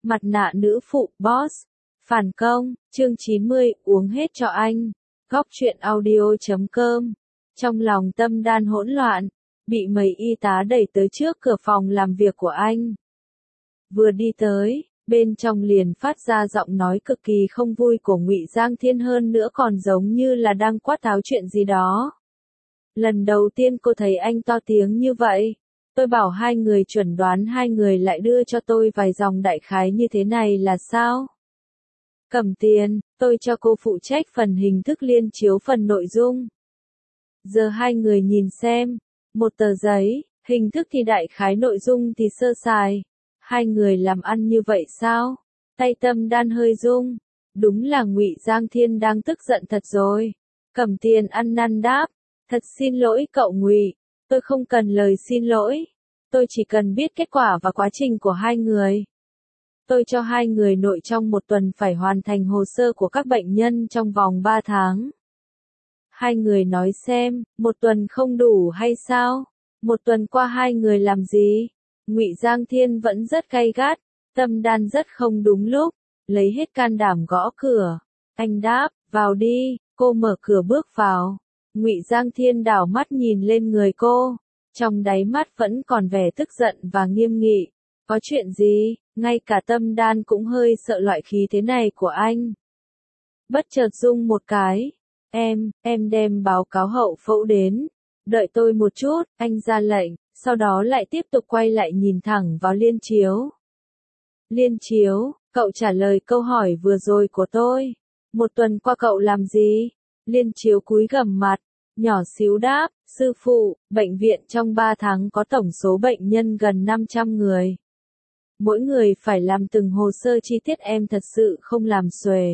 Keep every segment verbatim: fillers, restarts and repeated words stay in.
Mặt nạ nữ phụ, boss. Phản công, chương chín mươi, uống hết cho anh. Góc truyện audio chấm com. Trong lòng Tâm Đan hỗn loạn, bị mấy y tá đẩy tới trước cửa phòng làm việc của anh. Vừa đi tới, bên trong liền phát ra giọng nói cực kỳ không vui của Ngụy Giang Thiên, hơn nữa còn giống như là đang quát tháo chuyện gì đó. Lần đầu tiên cô thấy anh to tiếng như vậy. Tôi bảo hai người chuẩn đoán, hai người lại đưa cho tôi vài dòng đại khái như thế này là sao? Cầm tiền, tôi cho cô phụ trách phần hình thức, liên chiếu phần nội dung. Giờ hai người nhìn xem, một tờ giấy, hình thức thì đại khái, nội dung thì sơ sài. Hai người làm ăn như vậy sao? Tay Tâm Đan hơi rung. Đúng là Ngụy Giang Thiên đang tức giận thật rồi. Cầm tiền ăn năn đáp. Thật xin lỗi cậu Ngụy, tôi không cần lời xin lỗi. Tôi chỉ cần biết kết quả và quá trình của hai người. Tôi cho hai người nội trong một tuần phải hoàn thành hồ sơ của các bệnh nhân trong vòng ba tháng. Hai người nói xem, một tuần không đủ hay sao? Một tuần qua hai người làm gì? Ngụy Giang Thiên vẫn rất gay gắt, Tâm Đan rất không đúng lúc, lấy hết can đảm gõ cửa. Anh đáp, vào đi. Cô mở cửa bước vào. Ngụy Giang Thiên đảo mắt nhìn lên người cô, trong đáy mắt vẫn còn vẻ tức giận và nghiêm nghị. Có chuyện gì? Ngay cả Tâm Đan cũng hơi sợ loại khí thế này của anh. Bất chợt rung một cái. Em, em đem báo cáo hậu phẫu đến. Đợi tôi một chút, anh ra lệnh, sau đó lại tiếp tục quay lại nhìn thẳng vào Liên Chiếu. Liên Chiếu, cậu trả lời câu hỏi vừa rồi của tôi. Một tuần qua cậu làm gì? Liên Chiếu cúi gằm mặt, nhỏ xíu đáp, sư phụ, bệnh viện trong ba tháng có tổng số bệnh nhân gần năm trăm người. Mỗi người phải làm từng hồ sơ chi tiết, em thật sự không làm xuề.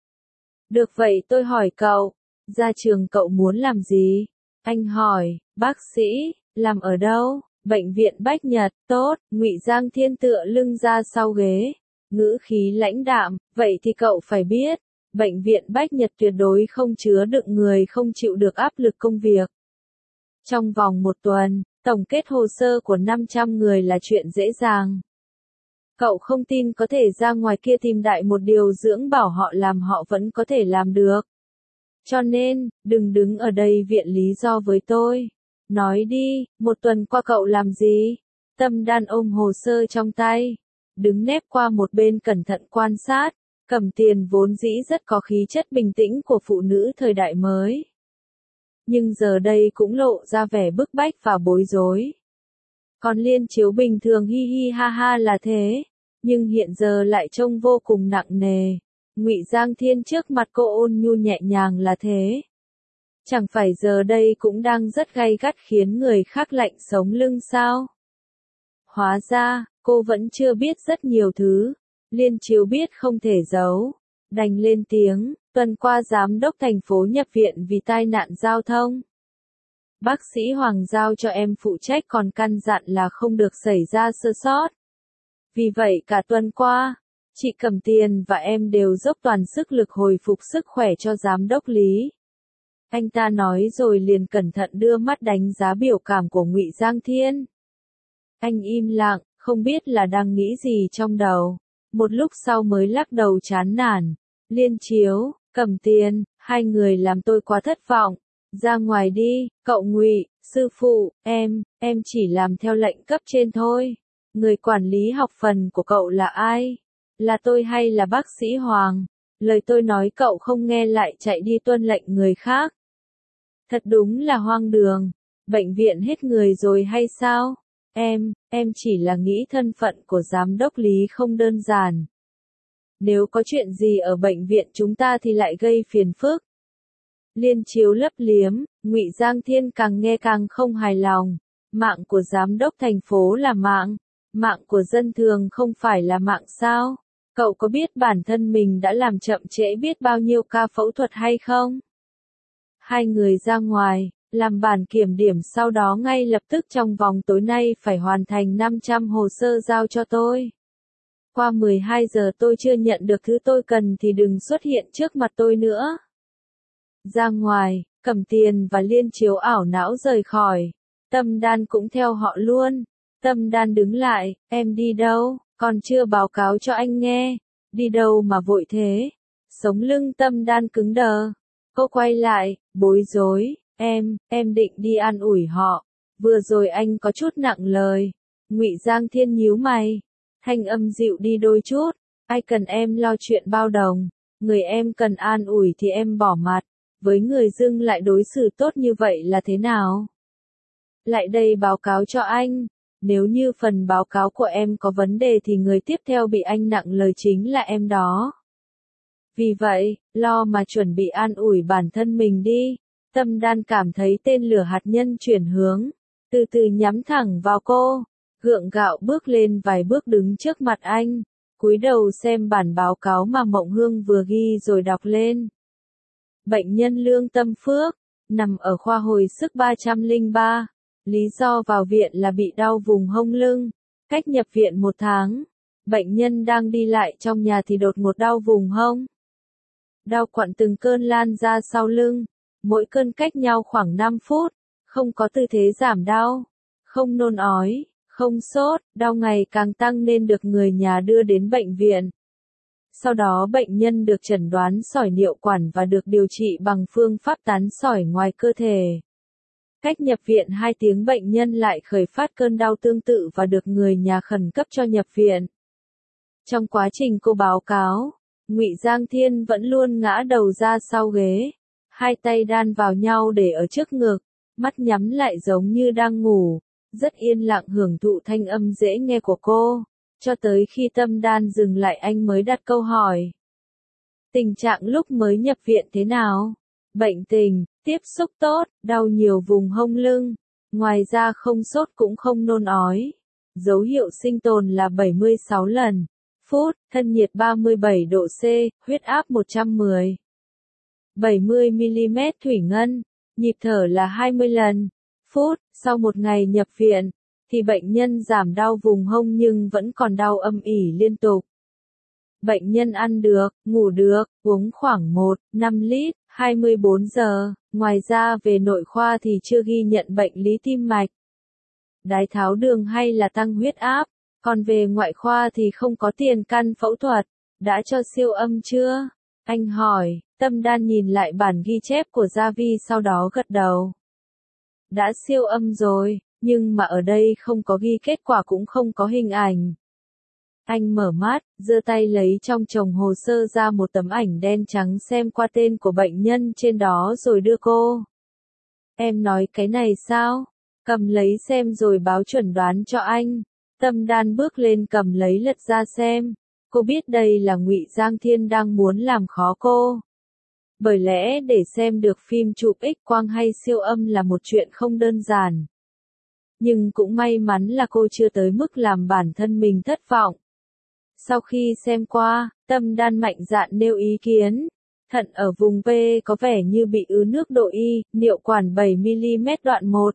Được vậy tôi hỏi cậu, ra trường cậu muốn làm gì? Anh hỏi, bác sĩ, làm ở đâu? Bệnh viện Bách Nhật, tốt. Ngụy Giang Thiên tựa lưng ra sau ghế, ngữ khí lãnh đạm, vậy thì cậu phải biết. Bệnh viện Bách Nhật tuyệt đối không chứa đựng người không chịu được áp lực công việc. Trong vòng một tuần, tổng kết hồ sơ của năm trăm người là chuyện dễ dàng. Cậu không tin có thể ra ngoài kia tìm đại một điều dưỡng bảo họ làm, họ vẫn có thể làm được. Cho nên, đừng đứng ở đây viện lý do với tôi. Nói đi, một tuần qua cậu làm gì? Tâm Đan ôm hồ sơ trong tay, đứng nép qua một bên cẩn thận quan sát. Cầm tiền vốn dĩ rất có khí chất bình tĩnh của phụ nữ thời đại mới. Nhưng giờ đây cũng lộ ra vẻ bức bách và bối rối. Còn Liên Chiếu bình thường hi hi ha ha là thế, nhưng hiện giờ lại trông vô cùng nặng nề. Ngụy Giang Thiên trước mặt cô ôn nhu nhẹ nhàng là thế. Chẳng phải giờ đây cũng đang rất gay gắt khiến người khác lạnh sống lưng sao? Hóa ra, cô vẫn chưa biết rất nhiều thứ. Liên Chiếu biết không thể giấu, đành lên tiếng, tuần qua giám đốc thành phố nhập viện vì tai nạn giao thông. Bác sĩ Hoàng giao cho em phụ trách, còn căn dặn là không được xảy ra sơ sót. Vì vậy cả tuần qua, chị Cầm Tiền và em đều dốc toàn sức lực hồi phục sức khỏe cho giám đốc Lý. Anh ta nói rồi liền cẩn thận đưa mắt đánh giá biểu cảm của Ngụy Giang Thiên. Anh im lặng, không biết là đang nghĩ gì trong đầu. Một lúc sau mới lắc đầu chán nản. Liên Chiếu, Cầm Tiền, hai người làm tôi quá thất vọng. Ra ngoài đi, cậu Ngụy, sư phụ, em, em chỉ làm theo lệnh cấp trên thôi. Người quản lý học phần của cậu là ai? Là tôi hay là bác sĩ Hoàng? Lời tôi nói cậu không nghe lại chạy đi tuân lệnh người khác. Thật đúng là hoang đường. Bệnh viện hết người rồi hay sao? Em, em chỉ là nghĩ thân phận của giám đốc Lý không đơn giản. Nếu có chuyện gì ở bệnh viện chúng ta thì lại gây phiền phức. Liên Chiếu lấp liếm, Ngụy Giang Thiên càng nghe càng không hài lòng. Mạng của giám đốc thành phố là mạng, mạng của dân thường không phải là mạng sao? Cậu có biết bản thân mình đã làm chậm trễ biết bao nhiêu ca phẫu thuật hay không? Hai người ra ngoài, làm bản kiểm điểm, sau đó ngay lập tức trong vòng tối nay phải hoàn thành năm trăm hồ sơ giao cho tôi. Qua mười hai giờ tôi chưa nhận được thứ tôi cần thì đừng xuất hiện trước mặt tôi nữa. Ra ngoài, Cầm Tiền và Liên Chiếu ảo não rời khỏi. Tâm Đan cũng theo họ luôn. Tâm Đan đứng lại, em đi đâu? Còn chưa báo cáo cho anh nghe, đi đâu mà vội thế? Sống lưng Tâm Đan cứng đờ. Cô quay lại, bối rối, em, em định đi an ủi họ. Vừa rồi anh có chút nặng lời. Ngụy Giang Thiên nhíu mày, thanh âm dịu đi đôi chút, ai cần em lo chuyện bao đồng, người em cần an ủi thì em bỏ mặt, với người dưng lại đối xử tốt như vậy là thế nào? Lại đây báo cáo cho anh, nếu như phần báo cáo của em có vấn đề thì người tiếp theo bị anh nặng lời chính là em đó. Vì vậy, lo mà chuẩn bị an ủi bản thân mình đi. Tâm Đan cảm thấy tên lửa hạt nhân chuyển hướng, từ từ nhắm thẳng vào cô, gượng gạo bước lên vài bước đứng trước mặt anh, cúi đầu xem bản báo cáo mà Mộng Hương vừa ghi rồi đọc lên. Bệnh nhân Lương Tâm Phước, nằm ở khoa hồi sức ba trăm lẻ ba, lý do vào viện là bị đau vùng hông lưng, cách nhập viện một tháng, bệnh nhân đang đi lại trong nhà thì đột ngột đau vùng hông. Đau quặn từng cơn lan ra sau lưng, mỗi cơn cách nhau khoảng năm phút, không có tư thế giảm đau, không nôn ói, không sốt, đau ngày càng tăng nên được người nhà đưa đến bệnh viện. Sau đó bệnh nhân được chẩn đoán sỏi niệu quản và được điều trị bằng phương pháp tán sỏi ngoài cơ thể. Cách nhập viện hai tiếng bệnh nhân lại khởi phát cơn đau tương tự và được người nhà khẩn cấp cho nhập viện. Trong quá trình cô báo cáo, Ngụy Giang Thiên vẫn luôn ngã đầu ra sau ghế, hai tay đan vào nhau để ở trước ngực, mắt nhắm lại giống như đang ngủ, rất yên lặng hưởng thụ thanh âm dễ nghe của cô, cho tới khi Tâm Đan dừng lại anh mới đặt câu hỏi. Tình trạng lúc mới nhập viện thế nào? Bệnh tình, tiếp xúc tốt, đau nhiều vùng hông lưng, ngoài ra không sốt cũng không nôn ói. Dấu hiệu sinh tồn là bảy mươi sáu lần, phút, thân nhiệt ba mươi bảy độ C, huyết áp một trăm mười. bảy mươi mi-li-mét thủy ngân, nhịp thở là hai mươi lần, phút. Sau một ngày nhập viện, thì bệnh nhân giảm đau vùng hông nhưng vẫn còn đau âm ỉ liên tục. Bệnh nhân ăn được, ngủ được, uống khoảng một phẩy năm lít, hai mươi bốn giờ, ngoài ra về nội khoa thì chưa ghi nhận bệnh lý tim mạch, đái tháo đường hay là tăng huyết áp, còn về ngoại khoa thì không có tiền căn phẫu thuật, đã cho siêu âm chưa? Anh hỏi. Tâm Đan nhìn lại bản ghi chép của Gia Vi sau đó gật đầu. Đã siêu âm rồi, nhưng mà ở đây không có ghi kết quả cũng không có hình ảnh. Anh mở mắt, giơ tay lấy trong chồng hồ sơ ra một tấm ảnh đen trắng xem qua tên của bệnh nhân trên đó rồi đưa cô. Em nói cái này sao? Cầm lấy xem rồi báo chuẩn đoán cho anh. Tâm Đan bước lên cầm lấy lật ra xem. Cô biết đây là Ngụy Giang Thiên đang muốn làm khó cô. Bởi lẽ để xem được phim chụp X-quang hay siêu âm là một chuyện không đơn giản. Nhưng cũng may mắn là cô chưa tới mức làm bản thân mình thất vọng. Sau khi xem qua, Tâm Đan mạnh dạn nêu ý kiến. Thận ở vùng P có vẻ như bị ứ nước độ Y, niệu quản bảy mi-li-mét đoạn một.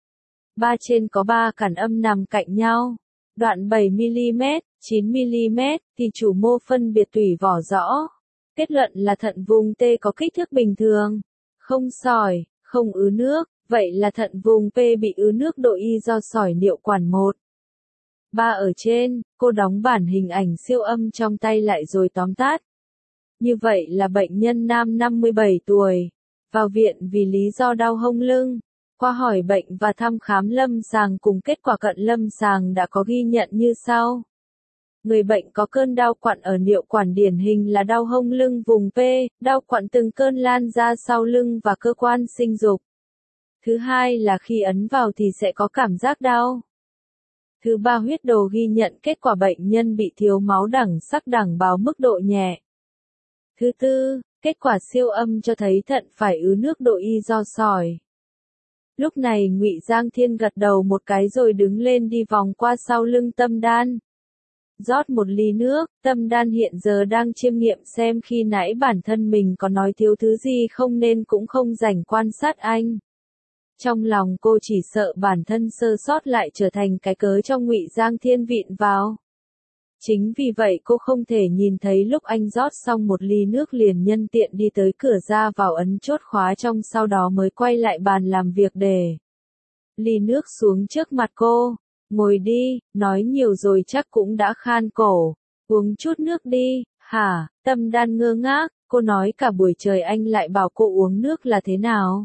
Ba trên có ba cản âm nằm cạnh nhau. Đoạn bảy mi-li-mét, chín mi-li-mét thì chủ mô phân biệt tủy vỏ rõ. Kết luận là thận vùng T có kích thước bình thường, không sỏi, không ứ nước, vậy là thận vùng P bị ứ nước độ Y do sỏi niệu quản một. Ba ở trên, cô đóng bản hình ảnh siêu âm trong tay lại rồi tóm tắt. Như vậy là bệnh nhân nam năm mươi bảy tuổi, vào viện vì lý do đau hông lưng. Qua hỏi bệnh và thăm khám lâm sàng cùng kết quả cận lâm sàng đã có ghi nhận như sau. Người bệnh có cơn đau quặn ở niệu quản điển hình là đau hông lưng vùng P, đau quặn từng cơn lan ra sau lưng và cơ quan sinh dục. Thứ hai là khi ấn vào thì sẽ có cảm giác đau. Thứ ba huyết đồ ghi nhận kết quả bệnh nhân bị thiếu máu đẳng sắc đẳng báo mức độ nhẹ. Thứ tư, kết quả siêu âm cho thấy thận phải ứ nước độ Y do sỏi. Lúc này Ngụy Giang Thiên gật đầu một cái rồi đứng lên đi vòng qua sau lưng Tâm Đan. Rót một ly nước, Tâm Đan hiện giờ đang chiêm nghiệm xem khi nãy bản thân mình có nói thiếu thứ gì không nên cũng không rảnh quan sát anh. Trong lòng cô chỉ sợ bản thân sơ sót lại trở thành cái cớ cho Ngụy Giang Thiên vịn vào. Chính vì vậy cô không thể nhìn thấy lúc anh rót xong một ly nước liền nhân tiện đi tới cửa ra vào ấn chốt khóa trong sau đó mới quay lại bàn làm việc để ly nước xuống trước mặt cô. ngồi đi, nói nhiều rồi chắc cũng đã khan cổ, uống chút nước đi, hả, Tâm Đan ngơ ngác, cô nói cả buổi trời anh lại bảo cô uống nước là thế nào?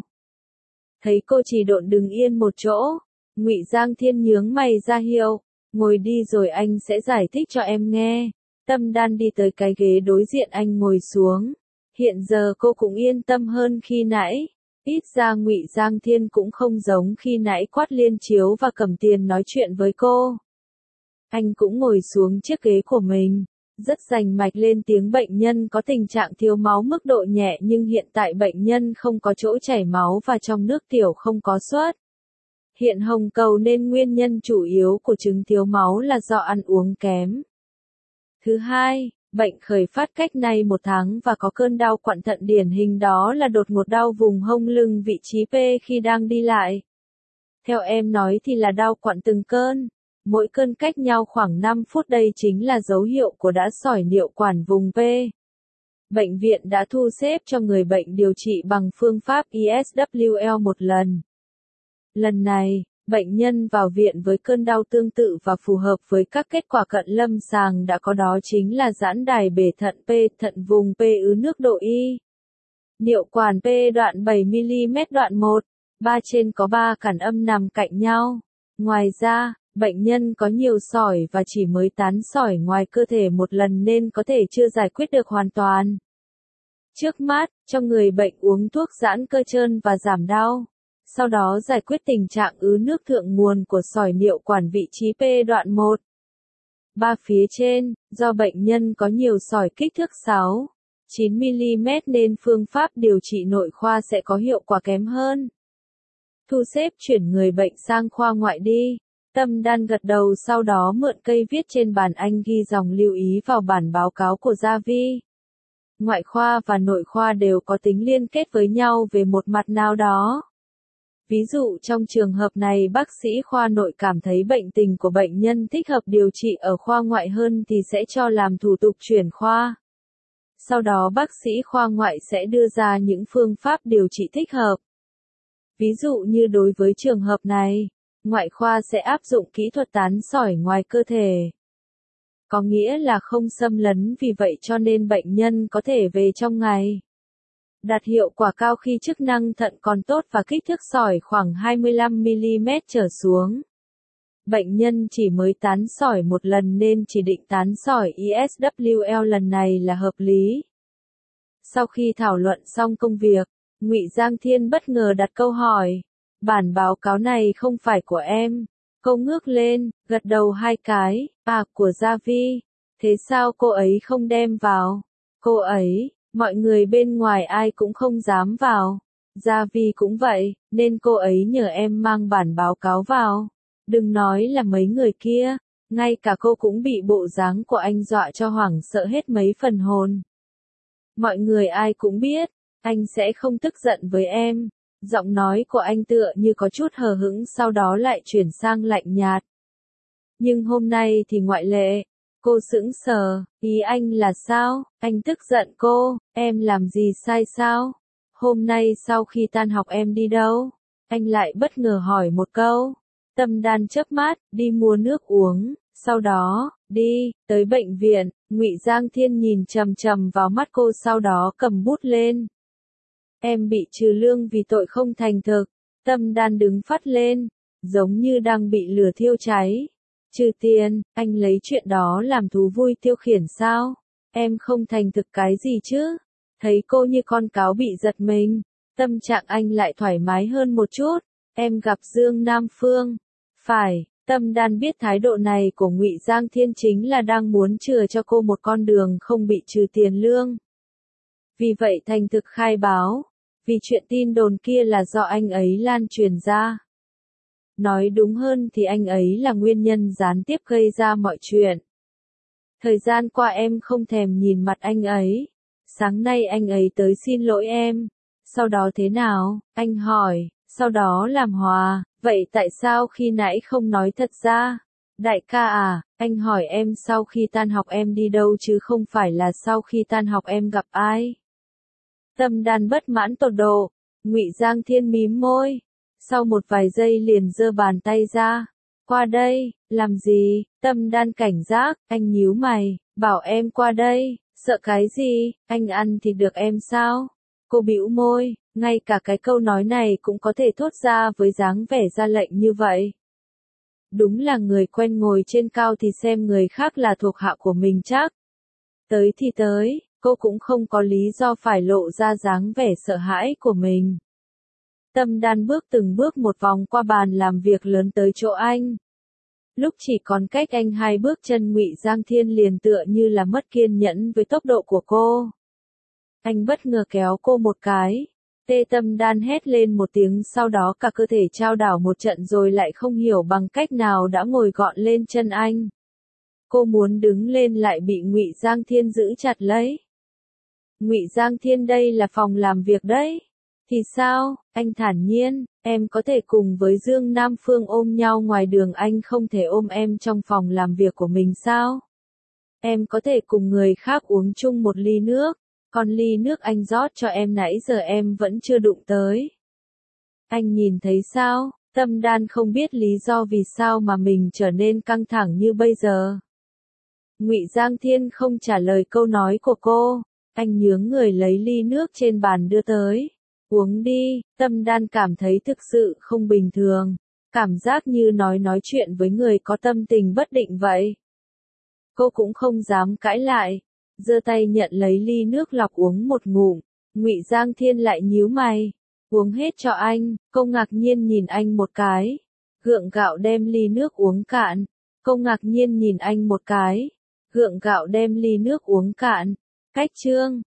Thấy cô chỉ độn đứng yên một chỗ, Ngụy Giang Thiên nhướng mày ra hiệu, ngồi đi rồi anh sẽ giải thích cho em nghe. Tâm Đan đi tới cái ghế đối diện anh ngồi xuống. Hiện giờ cô cũng yên tâm hơn khi nãy. Ít ra Ngụy Giang Thiên cũng không giống khi nãy quát liên chiếu và cầm tiền nói chuyện với cô. Anh cũng ngồi xuống chiếc ghế của mình, rất rành mạch lên tiếng bệnh nhân có tình trạng thiếu máu mức độ nhẹ nhưng hiện tại bệnh nhân không có chỗ chảy máu và trong nước tiểu không có xuất hiện hồng cầu nên nguyên nhân chủ yếu của chứng thiếu máu là do ăn uống kém. Thứ hai, bệnh khởi phát cách nay một tháng và có cơn đau quặn thận điển hình đó là đột ngột đau vùng hông lưng vị trí P khi đang đi lại. Theo em nói thì là đau quặn từng cơn, mỗi cơn cách nhau khoảng năm phút đây chính là dấu hiệu của đã sỏi niệu quản vùng P. Bệnh viện đã thu xếp cho người bệnh điều trị bằng phương pháp i ét vê lờ một lần. Lần này, bệnh nhân vào viện với cơn đau tương tự và phù hợp với các kết quả cận lâm sàng đã có đó chính là giãn đài bể thận P, thận vùng P ứ nước độ Y. Niệu quản P đoạn bảy mi-li-mét đoạn một, ba trên có ba cản âm nằm cạnh nhau. Ngoài ra, bệnh nhân có nhiều sỏi và chỉ mới tán sỏi ngoài cơ thể một lần nên có thể chưa giải quyết được hoàn toàn. Trước mắt, cho người bệnh uống thuốc giãn cơ trơn và giảm đau. Sau đó giải quyết tình trạng ứ nước thượng nguồn của sỏi niệu quản vị trí P đoạn một. ba phía trên, do bệnh nhân có nhiều sỏi kích thước sáu, chín mi-li-mét nên phương pháp điều trị nội khoa sẽ có hiệu quả kém hơn. Thu xếp chuyển người bệnh sang khoa ngoại đi. Tâm Đan gật đầu sau đó mượn cây viết trên bàn anh ghi dòng lưu ý vào bản báo cáo của Gia Vi. Ngoại khoa và nội khoa đều có tính liên kết với nhau về một mặt nào đó. Ví dụ trong trường hợp này bác sĩ khoa nội cảm thấy bệnh tình của bệnh nhân thích hợp điều trị ở khoa ngoại hơn thì sẽ cho làm thủ tục chuyển khoa. Sau đó bác sĩ khoa ngoại sẽ đưa ra những phương pháp điều trị thích hợp. Ví dụ như đối với trường hợp này, ngoại khoa sẽ áp dụng kỹ thuật tán sỏi ngoài cơ thể. Có nghĩa là không xâm lấn vì vậy cho nên bệnh nhân có thể về trong ngày. Đạt hiệu quả cao khi chức năng thận còn tốt và kích thước sỏi khoảng hai mươi lăm mi-li-mét trở xuống. Bệnh nhân chỉ mới tán sỏi một lần nên chỉ định tán sỏi i ét vê lờ lần này là hợp lý. Sau khi thảo luận xong công việc, Ngụy Giang Thiên bất ngờ đặt câu hỏi. Bản báo cáo này không phải của em. Cô ngước lên, gật đầu hai cái, à của Gia Vi. Thế sao cô ấy không đem vào? Cô ấy, mọi người bên ngoài ai cũng không dám vào. Gia Vi cũng vậy, nên cô ấy nhờ em mang bản báo cáo vào. Đừng nói là mấy người kia, ngay cả cô cũng bị bộ dáng của anh dọa cho hoảng sợ hết mấy phần hồn. Mọi người ai cũng biết, anh sẽ không tức giận với em. Giọng nói của anh tựa như có chút hờ hững sau đó lại chuyển sang lạnh nhạt. Nhưng hôm nay thì ngoại lệ. Cô sững sờ, ý anh là sao? Anh tức giận cô, em làm gì sai sao? Hôm nay sau khi tan học em đi đâu? Anh lại bất ngờ hỏi một câu. Tâm Đan chớp mắt, đi mua nước uống, sau đó, đi, tới bệnh viện. Ngụy Giang Thiên nhìn chằm chằm vào mắt cô sau đó cầm bút lên. Em bị trừ lương vì tội không thành thực. Tâm Đan đứng phắt lên, giống như đang bị lửa thiêu cháy. Trừ tiền, anh lấy chuyện đó làm thú vui tiêu khiển sao? Em không thành thực cái gì chứ? Thấy cô như con cáo bị giật mình, tâm trạng anh lại thoải mái hơn một chút. Em gặp Dương Nam Phương. Phải, Tâm Đan biết thái độ này của Ngụy Giang Thiên chính là đang muốn chừa cho cô một con đường không bị trừ tiền lương. Vì vậy thành thực khai báo, vì chuyện tin đồn kia là do anh ấy lan truyền ra. Nói đúng hơn thì anh ấy là nguyên nhân gián tiếp gây ra mọi chuyện. Thời gian qua em không thèm nhìn mặt anh ấy. Sáng nay anh ấy tới xin lỗi em. Sau đó thế nào? Anh hỏi, sau đó làm hòa, vậy tại sao khi nãy không nói thật ra? Đại ca à, anh hỏi em sau khi tan học em đi đâu chứ không phải là sau khi tan học em gặp ai? Tâm Đan bất mãn tột độ, Ngụy Giang Thiên mím môi. Sau một vài giây liền giơ bàn tay ra. Qua đây, làm gì? Tâm Đan cảnh giác, anh nhíu mày, bảo em qua đây, sợ cái gì, anh ăn thì được em sao? Cô bĩu môi, ngay cả cái câu nói này cũng có thể thốt ra với dáng vẻ ra lệnh như vậy. Đúng là người quen ngồi trên cao thì xem người khác là thuộc hạ của mình chắc. Tới thì tới, cô cũng không có lý do phải lộ ra dáng vẻ sợ hãi của mình. Tâm Đan bước từng bước một vòng qua bàn làm việc lớn tới chỗ anh. Lúc chỉ còn cách anh hai bước chân, Ngụy Giang Thiên liền tựa như là mất kiên nhẫn với tốc độ của cô. Anh bất ngờ kéo cô một cái. Tê Tâm Đan hét lên một tiếng, sau đó cả cơ thể trao đảo một trận rồi lại không hiểu bằng cách nào đã ngồi gọn lên chân anh. Cô muốn đứng lên lại bị Ngụy Giang Thiên giữ chặt lấy. Ngụy Giang Thiên, đây là phòng làm việc đấy. Thì sao? Anh thản nhiên, em có thể cùng với Dương Nam Phương ôm nhau ngoài đường, anh không thể ôm em trong phòng làm việc của mình sao? Em có thể cùng người khác uống chung một ly nước, còn ly nước anh rót cho em nãy giờ em vẫn chưa đụng tới. Anh nhìn thấy sao? Tâm Đan không biết lý do vì sao mà mình trở nên căng thẳng như bây giờ. Ngụy Giang Thiên không trả lời câu nói của cô, anh nhướng người lấy ly nước trên bàn đưa tới. Uống đi. Tâm Đan cảm thấy thực sự không bình thường, cảm giác như nói nói chuyện với người có tâm tình bất định vậy. Cô cũng không dám cãi lại, giơ tay nhận lấy ly nước lọc uống một ngụm. Ngụy Giang Thiên lại nhíu mày, uống hết cho anh. Cô ngạc nhiên nhìn anh một cái, gượng gạo đem ly nước uống cạn. Cô ngạc nhiên nhìn anh một cái, gượng gạo đem ly nước uống cạn. Cách chương